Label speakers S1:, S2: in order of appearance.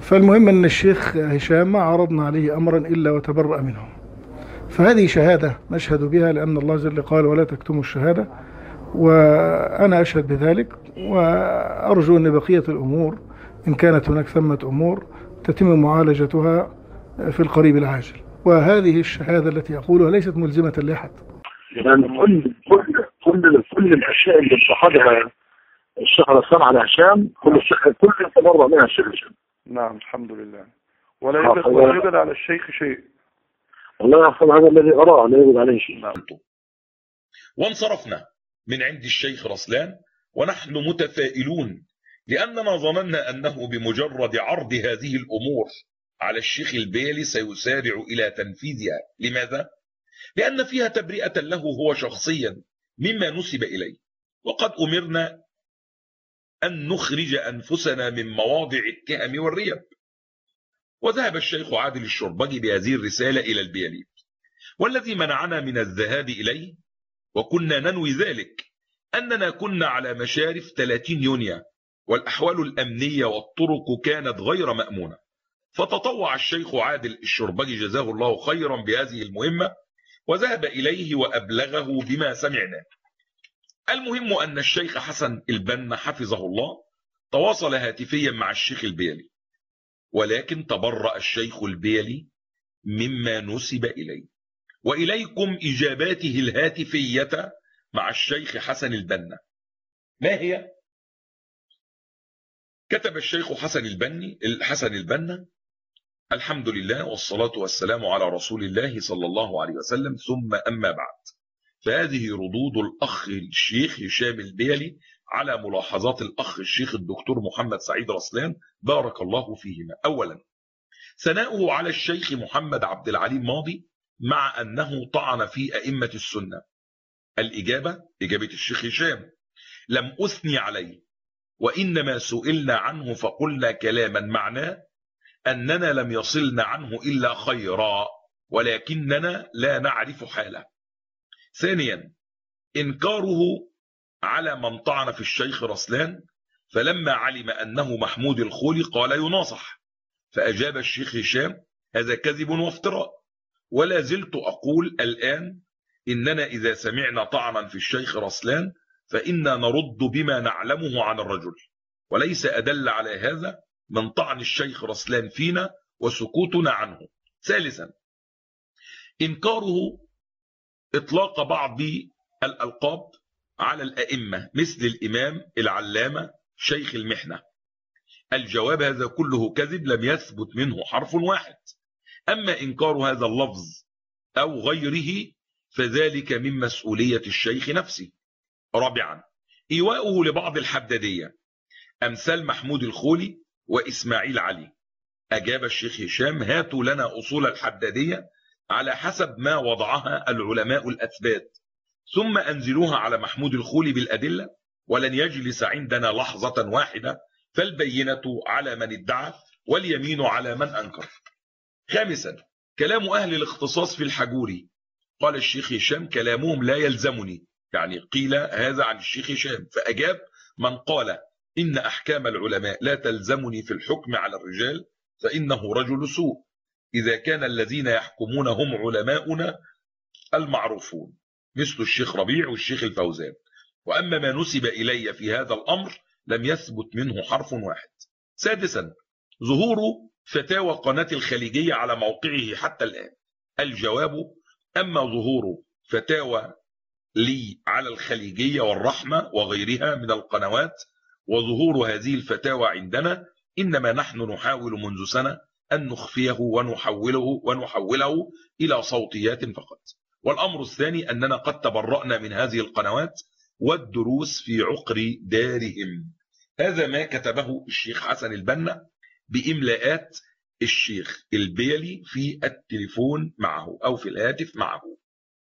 S1: فالمهم أن الشيخ هشام ما عرضنا عليه أمرا إلا وتبرأ منه. فهذه شهادة نشهد بها، لأن الله جل قال ولا تكتموا الشهادة، وأنا أشهد بذلك، وأرجو أن بقية الأمور إن كانت هناك ثمة أمور تتم معالجتها في القريب العاجل. وهذه الشهادة التي أقولها ليست ملزمة لأحد.
S2: يعني كل الأشياء اللي اتخذها الشيخ رسام على هشام كل تبرأ منها الشيخ هشام.
S3: نعم الحمد لله، ولا يوجد على الشيخ شيء.
S2: الله يحفظ هذا الذي أراه، لا يوجد عليه شيء.
S3: نعم.
S4: وانصرفنا من عند الشيخ رسلان ونحن متفائلون، لأننا ظننا أنه بمجرد عرض هذه الأمور على الشيخ البيلي سيسارع إلى تنفيذها. لماذا؟ لأن فيها تبرئة له هو شخصيا مما نسب إليه، وقد أمرنا أن نخرج أنفسنا من مواضع التهم والريب. وذهب الشيخ عادل الشربجي بهذه الرسالة إلى البيلي، والذي منعنا من الذهاب إليه وكنا ننوي ذلك أننا كنا على مشارف 30 يونيو، والأحوال الأمنية والطرق كانت غير مأمونة. فتطوع الشيخ عادل الشربجي جزاه الله خيرا بهذه المهمة، وذهب إليه وأبلغه بما سمعنا. المهم أن الشيخ حسن البنا حفظه الله تواصل هاتفيا مع الشيخ البيلي، ولكن تبرأ الشيخ البيلي مما نسب إليه. وإليكم إجاباته الهاتفية مع الشيخ حسن البنا. ما هي؟ كتب الشيخ حسن البنا: الحمد لله والصلاة والسلام على رسول الله صلى الله عليه وسلم، ثم أما بعد. فهذه ردود الأخ الشيخ هشام البيلي على ملاحظات الأخ الشيخ الدكتور محمد سعيد رسلان بارك الله فيهما. أولا، ثناؤه على الشيخ محمد عبد العليم ماضي مع أنه طعن في أئمة السنة. الإجابة إجابة الشيخ هشام: لم أثني عليه، وإنما سئلنا عنه فقلنا كلاما معناه أننا لم يصلنا عنه إلا خيرا، ولكننا لا نعرف حاله. ثانيا، إنكاره على من طعن في الشيخ رسلان، فلما علم أنه محمود الخولي قال يناصح، فأجاب الشيخ هشام: هذا كذب وافتراء. ولا زلت أقول الآن إننا إذا سمعنا طعنا في الشيخ رسلان فإنا نرد بما نعلمه عن الرجل، وليس أدل على هذا من طعن الشيخ رسلان فينا وسكوتنا عنه. ثالثا، إنكاره إطلاق بعض الألقاب على الأئمة مثل الإمام العلامة شيخ المحنة. الجواب: هذا كله كذب لم يثبت منه حرف واحد. أما إنكار هذا اللفظ أو غيره فذلك من مسؤولية الشيخ نفسه. رابعا، إيواؤه لبعض الحدادية أمثال محمود الخولي وإسماعيل علي. أجاب الشيخ هشام: هاتوا لنا أصول الحدادية على حسب ما وضعها العلماء الأثبات، ثم أنزلوها على محمود الخولي بالأدلة، ولن يجلس عندنا لحظة واحدة، فالبينة على من ادعى واليمين على من أنكر. خامسا، كلام أهل الاختصاص في الحجوري. قال الشيخ هشام: كلامهم لا يلزمني، يعني قيل هذا عن الشيخ هشام. فأجاب: من قال إن أحكام العلماء لا تلزمني في الحكم على الرجال فإنه رجل سوء، إذا كان الذين يحكمون هم علماؤنا المعروفون مثل الشيخ ربيع والشيخ الفوزان. وأما ما نسب إلي في هذا الأمر لم يثبت منه حرف واحد. سادسا، ظهور فتاوى قناة الخليجية على موقعه حتى الآن. الجواب: أما ظهور فتاوى لي على الخليجية والرحمة وغيرها من القنوات وظهور هذه الفتاوى عندنا، إنما نحن نحاول منذ سنة أن نخفيه ونحوله إلى صوتيات فقط. والأمر الثاني أننا قد تبرأنا من هذه القنوات والدروس في عقر دارهم. هذا ما كتبه الشيخ حسن البنا بإملاءات الشيخ البيلي في التليفون معه أو في الهاتف معه.